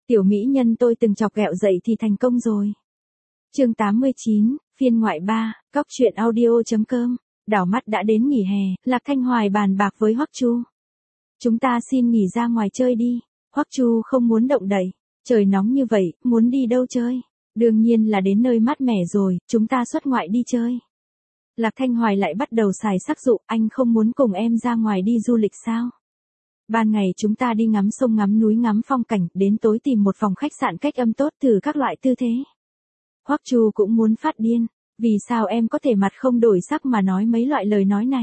Tiểu mỹ nhân tôi từng chọc ghẹo dậy thì thành công rồi. Chương 89, phiên ngoại 3, cóc truyện audio.com. Đảo mắt đã đến nghỉ hè, Lạc Thanh Hoài bàn bạc với Hoắc Chu. Chúng ta xin nghỉ ra ngoài chơi đi. Hoắc Chu không muốn động đậy. Trời nóng như vậy, muốn đi đâu chơi? Đương nhiên là đến nơi mát mẻ rồi, chúng ta xuất ngoại đi chơi. Lạc Thanh Hoài lại bắt đầu xài sắc dụ, anh không muốn cùng em ra ngoài đi du lịch sao? Ban ngày chúng ta đi ngắm sông ngắm núi ngắm phong cảnh, đến tối tìm một phòng khách sạn cách âm tốt thử các loại tư thế. Hoắc Chu cũng muốn phát điên, vì sao em có thể mặt không đổi sắc mà nói mấy loại lời nói này?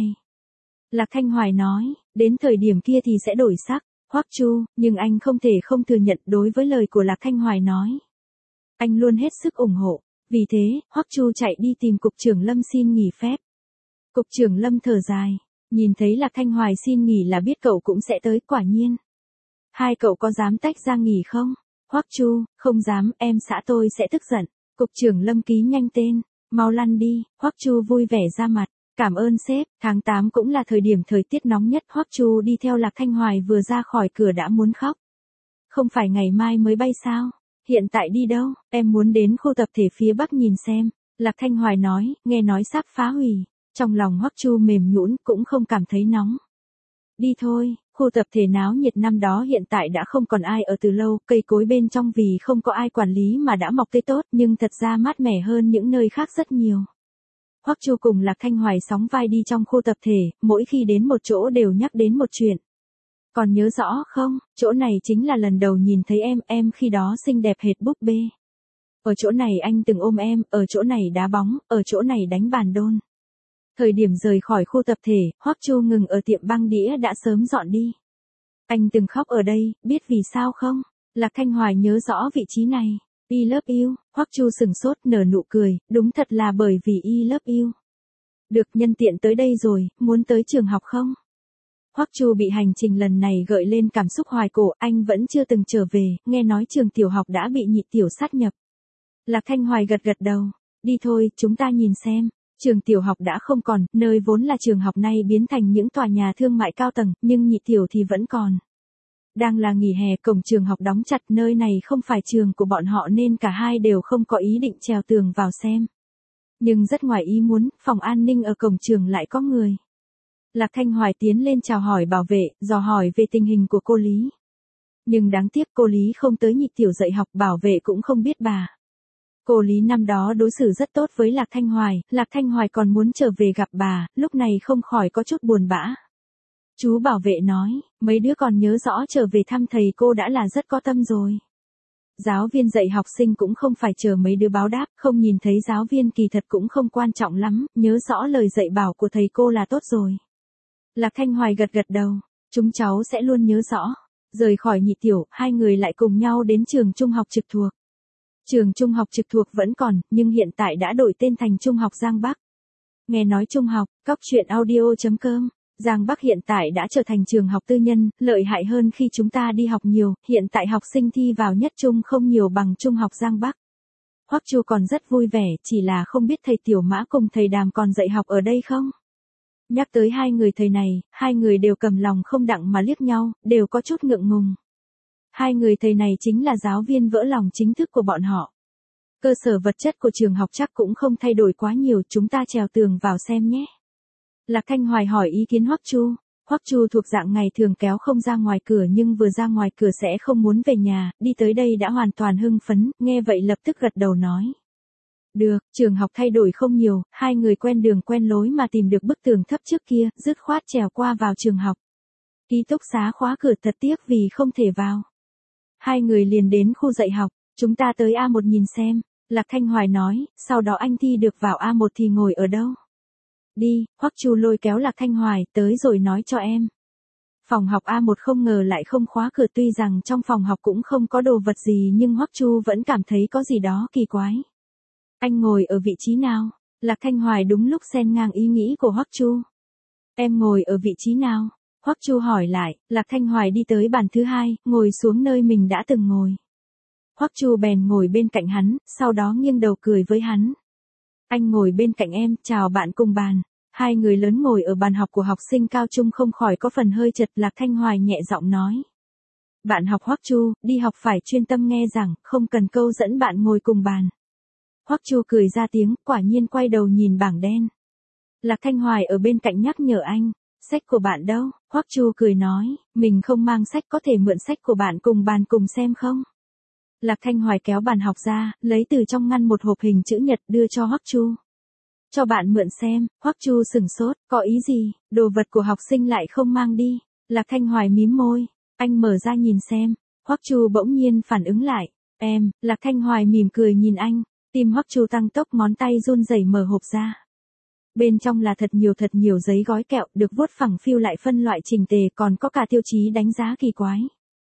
Lạc Thanh Hoài nói, đến thời điểm kia thì sẽ đổi sắc. Hoắc Chu, nhưng anh không thể không thừa nhận đối với lời của Lạc Thanh Hoài nói. Anh luôn hết sức ủng hộ, vì thế, Hoắc Chu chạy đi tìm Cục trưởng Lâm xin nghỉ phép. Cục trưởng Lâm thở dài, nhìn thấy Lạc Thanh Hoài xin nghỉ là biết cậu cũng sẽ tới, quả nhiên. Hai cậu có dám tách ra nghỉ không? Hoắc Chu, không dám, em xã tôi sẽ tức giận. Cục trưởng Lâm ký nhanh tên, mau lăn đi. Hoắc Chu vui vẻ ra mặt, cảm ơn sếp. Tháng 8 cũng là thời điểm thời tiết nóng nhất. Hoắc Chu đi theo Lạc Thanh Hoài vừa ra khỏi cửa đã muốn khóc. Không phải ngày mai mới bay sao? Hiện tại đi đâu? Em muốn đến khu tập thể phía Bắc nhìn xem. Lạc Thanh Hoài nói, nghe nói sắp phá hủy. Trong lòng Hoắc Chu mềm nhũn, cũng không cảm thấy nóng. Đi thôi, khu tập thể náo nhiệt năm đó hiện tại đã không còn ai ở từ lâu, cây cối bên trong vì không có ai quản lý mà đã mọc tươi tốt, nhưng thật ra mát mẻ hơn những nơi khác rất nhiều. Hoắc Chu cùng Lạc Thanh Hoài sóng vai đi trong khu tập thể, mỗi khi đến một chỗ đều nhắc đến một chuyện. Còn nhớ rõ không, chỗ này chính là lần đầu nhìn thấy em khi đó xinh đẹp hệt búp bê. Ở chỗ này anh từng ôm em, ở chỗ này đá bóng, ở chỗ này đánh bàn đôn. Thời điểm rời khỏi khu tập thể, Hoắc Chu ngừng ở tiệm băng đĩa đã sớm dọn đi. Anh từng khóc ở đây, biết vì sao không? Lạc Thanh Hoài nhớ rõ vị trí này. I love you. Hoắc Chu sừng sốt nở nụ cười, đúng thật là bởi vì I love you. Được, nhân tiện tới đây rồi, muốn tới trường học không? Hoắc Chu bị hành trình lần này gợi lên cảm xúc hoài cổ, anh vẫn chưa từng trở về, nghe nói trường tiểu học đã bị nhị tiểu sát nhập. Lạc Thanh Hoài gật gật đầu, đi thôi, chúng ta nhìn xem. Trường tiểu học đã không còn, nơi vốn là trường học nay biến thành những tòa nhà thương mại cao tầng, nhưng nhị tiểu thì vẫn còn. Đang là nghỉ hè, cổng trường học đóng chặt, nơi này không phải trường của bọn họ nên cả hai đều không có ý định trèo tường vào xem. Nhưng rất ngoài ý muốn, phòng an ninh ở cổng trường lại có người. Lạc Thanh Hoài tiến lên chào hỏi bảo vệ, dò hỏi về tình hình của cô Lý. Nhưng đáng tiếc cô Lý không tới nhị tiểu dạy học, bảo vệ cũng không biết bà. Cô Lý năm đó đối xử rất tốt với Lạc Thanh Hoài còn muốn trở về gặp bà, lúc này không khỏi có chút buồn bã. Chú bảo vệ nói, mấy đứa còn nhớ rõ trở về thăm thầy cô đã là rất có tâm rồi. Giáo viên dạy học sinh cũng không phải chờ mấy đứa báo đáp, không nhìn thấy giáo viên kỳ thật cũng không quan trọng lắm, nhớ rõ lời dạy bảo của thầy cô là tốt rồi. Lạc Thanh Hoài gật gật đầu, chúng cháu sẽ luôn nhớ rõ. Rời khỏi nhị tiểu, hai người lại cùng nhau đến trường trung học trực thuộc. Trường trung học trực thuộc vẫn còn, nhưng hiện tại đã đổi tên thành Trung học Giang Bắc. Nghe nói trung học, cóc truyện audio.com, Giang Bắc hiện tại đã trở thành trường học tư nhân, lợi hại hơn khi chúng ta đi học nhiều, hiện tại học sinh thi vào nhất trung không nhiều bằng Trung học Giang Bắc. Hoắc Chu còn rất vui vẻ, chỉ là không biết thầy Tiểu Mã cùng thầy Đàm còn dạy học ở đây không? Nhắc tới hai người thầy này, hai người đều cầm lòng không đặng mà liếc nhau, đều có chút ngượng ngùng. Hai người thầy này chính là giáo viên vỡ lòng chính thức của bọn họ. Cơ sở vật chất của trường học chắc cũng không thay đổi quá nhiều, chúng ta trèo tường vào xem nhé. Lạc Thanh Hoài hỏi ý kiến Hoắc Chu. Hoắc Chu thuộc dạng ngày thường kéo không ra ngoài cửa nhưng vừa ra ngoài cửa sẽ không muốn về nhà, đi tới đây đã hoàn toàn hưng phấn, nghe vậy lập tức gật đầu nói. Được, trường học thay đổi không nhiều, hai người quen đường quen lối mà tìm được bức tường thấp trước kia, dứt khoát trèo qua vào trường học. Ký túc xá khóa cửa, thật tiếc vì không thể vào. Hai người liền đến khu dạy học, chúng ta tới A1 nhìn xem. Lạc Thanh Hoài nói, sau đó anh thi được vào A1 thì ngồi ở đâu? Đi, Hoắc Chu lôi kéo Lạc Thanh Hoài, tới rồi nói cho em. Phòng học A1 không ngờ lại không khóa cửa, tuy rằng trong phòng học cũng không có đồ vật gì nhưng Hoắc Chu vẫn cảm thấy có gì đó kỳ quái. Anh ngồi ở vị trí nào? Lạc Thanh Hoài đúng lúc xen ngang ý nghĩ của Hoắc Chu. Em ngồi ở vị trí nào? Hoắc Chu hỏi lại, Lạc Thanh Hoài đi tới bàn thứ hai, ngồi xuống nơi mình đã từng ngồi. Hoắc Chu bèn ngồi bên cạnh hắn, sau đó nghiêng đầu cười với hắn. Anh ngồi bên cạnh em, chào bạn cùng bàn. Hai người lớn ngồi ở bàn học của học sinh cao trung không khỏi có phần hơi chật, Lạc Thanh Hoài nhẹ giọng nói. Bạn học Hoắc Chu, đi học phải chuyên tâm nghe giảng, không cần câu dẫn bạn ngồi cùng bàn. Hoắc Chu cười ra tiếng, quả nhiên quay đầu nhìn bảng đen. Lạc Thanh Hoài ở bên cạnh nhắc nhở anh, sách của bạn đâu? Hoắc Chu cười nói, mình không mang sách, có thể mượn sách của bạn cùng bàn cùng xem không? Lạc Thanh Hoài kéo bàn học ra, lấy từ trong ngăn một hộp hình chữ nhật đưa cho Hoắc Chu. Cho bạn mượn xem. Hoắc Chu sửng sốt, có ý gì, đồ vật của học sinh lại không mang đi. Lạc Thanh Hoài mím môi, anh mở ra nhìn xem. Hoắc Chu bỗng nhiên phản ứng lại, em. Lạc Thanh Hoài mỉm cười nhìn anh, tim Hoắc Chu tăng tốc, ngón tay run rẩy mở hộp ra. Bên trong là thật nhiều giấy gói kẹo, được vuốt phẳng phiu lại phân loại chỉnh tề, còn có cả tiêu chí đánh giá kỳ quái.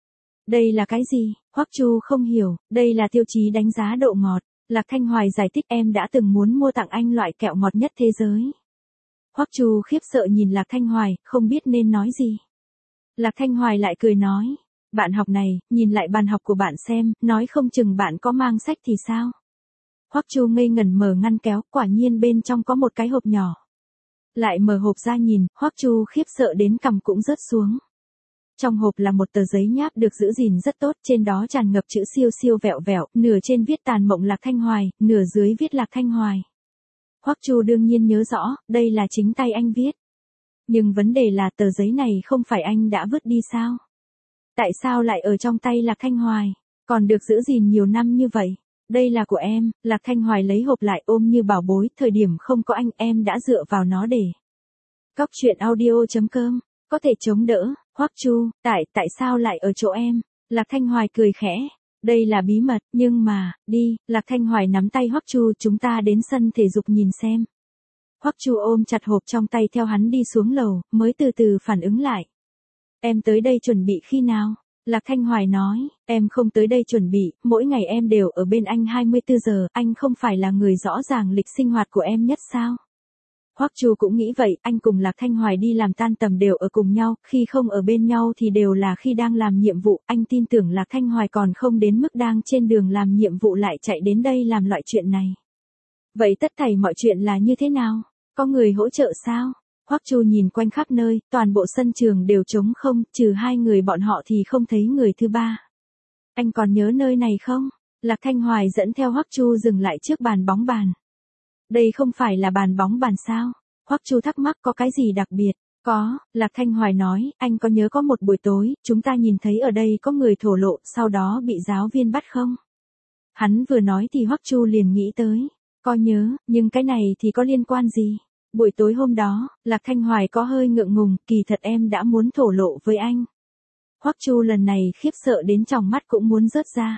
Đây là cái gì? Hoắc Chu không hiểu, đây là tiêu chí đánh giá độ ngọt. Lạc Thanh Hoài giải thích, em đã từng muốn mua tặng anh loại kẹo ngọt nhất thế giới. Hoắc Chu khiếp sợ nhìn Lạc Thanh Hoài, không biết nên nói gì. Lạc Thanh Hoài lại cười nói, bạn học này, nhìn lại bàn học của bạn xem, nói không chừng bạn có mang sách thì sao? Hoắc Chu ngây ngẩn mở ngăn kéo, quả nhiên bên trong có một cái hộp nhỏ. Lại mở hộp ra nhìn, Hoắc Chu khiếp sợ đến cằm cũng rớt xuống. Trong hộp là một tờ giấy nháp được giữ gìn rất tốt, trên đó tràn ngập chữ siêu siêu vẹo vẹo, nửa trên viết Tàn Mộng Lạc Thanh Hoài, nửa dưới viết Lạc Thanh Hoài. Hoắc Chu đương nhiên nhớ rõ, đây là chính tay anh viết. Nhưng vấn đề là tờ giấy này không phải anh đã vứt đi sao? Tại sao lại ở trong tay Lạc Thanh Hoài, còn được giữ gìn nhiều năm như vậy? Đây là của em. Lạc Thanh Hoài lấy hộp lại ôm như bảo bối, thời điểm không có anh em đã dựa vào nó để. Cóc truyện audio.com, có thể chống đỡ. Hoắc Chu, tại sao lại ở chỗ em? Lạc Thanh Hoài cười khẽ, đây là bí mật, nhưng mà, đi. Lạc Thanh Hoài nắm tay Hoắc Chu, chúng ta đến sân thể dục nhìn xem. Hoắc Chu ôm chặt hộp trong tay theo hắn đi xuống lầu, mới từ từ phản ứng lại. Em tới đây chuẩn bị khi nào? Lạc Thanh Hoài nói, em không tới đây chuẩn bị, mỗi ngày em đều ở bên anh 24 giờ, anh không phải là người rõ ràng lịch sinh hoạt của em nhất sao? Hoắc Chu cũng nghĩ vậy, anh cùng Lạc Thanh Hoài đi làm tan tầm đều ở cùng nhau, khi không ở bên nhau thì đều là khi đang làm nhiệm vụ, anh tin tưởng Lạc Thanh Hoài còn không đến mức đang trên đường làm nhiệm vụ lại chạy đến đây làm loại chuyện này. Vậy tất thảy mọi chuyện là như thế nào? Có người hỗ trợ sao? Hoắc Chu nhìn quanh khắp nơi, toàn bộ sân trường đều trống không, trừ hai người bọn họ thì không thấy người thứ ba. Anh còn nhớ nơi này không? Lạc Thanh Hoài dẫn theo Hoắc Chu dừng lại trước bàn bóng bàn. Đây không phải là bàn bóng bàn sao? Hoắc Chu thắc mắc, có cái gì đặc biệt? Có, Lạc Thanh Hoài nói, anh có nhớ có một buổi tối, chúng ta nhìn thấy ở đây có người thổ lộ, sau đó bị giáo viên bắt không? Hắn vừa nói thì Hoắc Chu liền nghĩ tới. Có nhớ, nhưng cái này thì có liên quan gì? Buổi tối hôm đó, Lạc Thanh Hoài có hơi ngượng ngùng, kỳ thật em đã muốn thổ lộ với anh. Hoắc Chu lần này khiếp sợ đến tròng mắt cũng muốn rớt ra.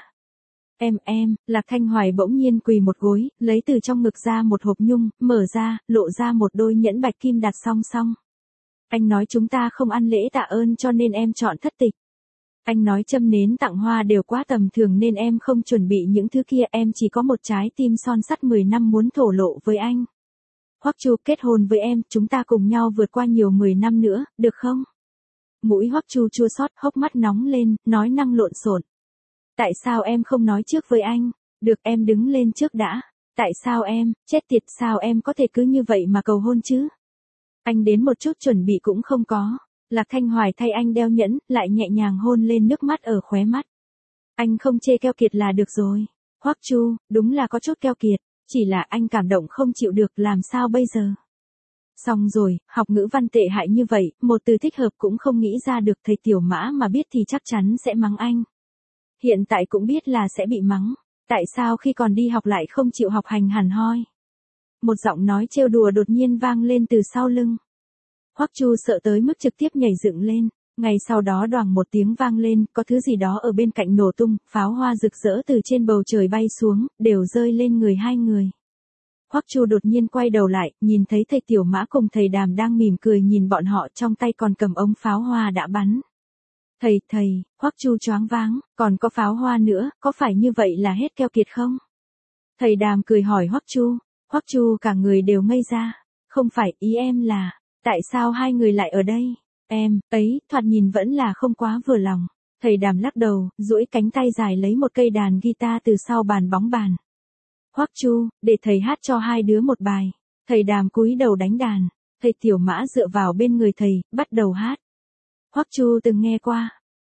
Em, Lạc Thanh Hoài bỗng nhiên quỳ một gối, lấy từ trong ngực ra một hộp nhung, mở ra, lộ ra một đôi nhẫn bạch kim đặt song song. Anh nói chúng ta không ăn lễ tạ ơn cho nên em chọn thất tịch. Anh nói châm nến tặng hoa đều quá tầm thường nên em không chuẩn bị những thứ kia, em chỉ có một trái tim son sắt 10 năm muốn thổ lộ với anh. Hoắc Chu, kết hôn với em, chúng ta cùng nhau vượt qua nhiều 10 năm nữa, được không? Mũi Hoắc Chu chua xót, hốc mắt nóng lên, nói năng lộn xộn. Tại sao em không nói trước với anh? Được, em đứng lên trước đã. Tại sao em, chết tiệt, sao em có thể cứ như vậy mà cầu hôn chứ? Anh đến một chút chuẩn bị cũng không có. Lạc Thanh Hoài thay anh đeo nhẫn, lại nhẹ nhàng hôn lên nước mắt ở khóe mắt. Anh không chê keo kiệt là được rồi. Hoắc Chu, đúng là có chút keo kiệt, chỉ là anh cảm động không chịu được, làm sao bây giờ? Xong rồi, học ngữ văn tệ hại như vậy, một từ thích hợp cũng không nghĩ ra được, thầy Tiểu Mã mà biết thì chắc chắn sẽ mắng anh. Hiện tại cũng biết là sẽ bị mắng, tại sao khi còn đi học lại không chịu học hành hẳn hoi? Một giọng nói trêu đùa đột nhiên vang lên từ sau lưng. Hoắc Chu sợ tới mức trực tiếp nhảy dựng lên, ngay sau đó đoàng một tiếng vang lên, có thứ gì đó ở bên cạnh nổ tung, pháo hoa rực rỡ từ trên bầu trời bay xuống, đều rơi lên người hai người. Hoắc Chu đột nhiên quay đầu lại, nhìn thấy thầy Tiểu Mã cùng thầy Đàm đang mỉm cười nhìn bọn họ, trong tay còn cầm ống pháo hoa đã bắn. Thầy, Hoắc Chu choáng váng, còn có pháo hoa nữa, có phải như vậy là hết keo kiệt không? Thầy Đàm cười hỏi Hoắc Chu cả người đều ngây ra, không phải, ý em là, tại sao hai người lại ở đây? Em, ấy, thoạt nhìn vẫn là không quá vừa lòng. Thầy Đàm lắc đầu, duỗi cánh tay dài lấy một cây đàn guitar từ sau bàn bóng bàn. Hoắc Chu, để thầy hát cho hai đứa một bài. Thầy Đàm cúi đầu đánh đàn, thầy Tiểu Mã dựa vào bên người thầy, bắt đầu hát. Hoắc Chu từng nghe qua,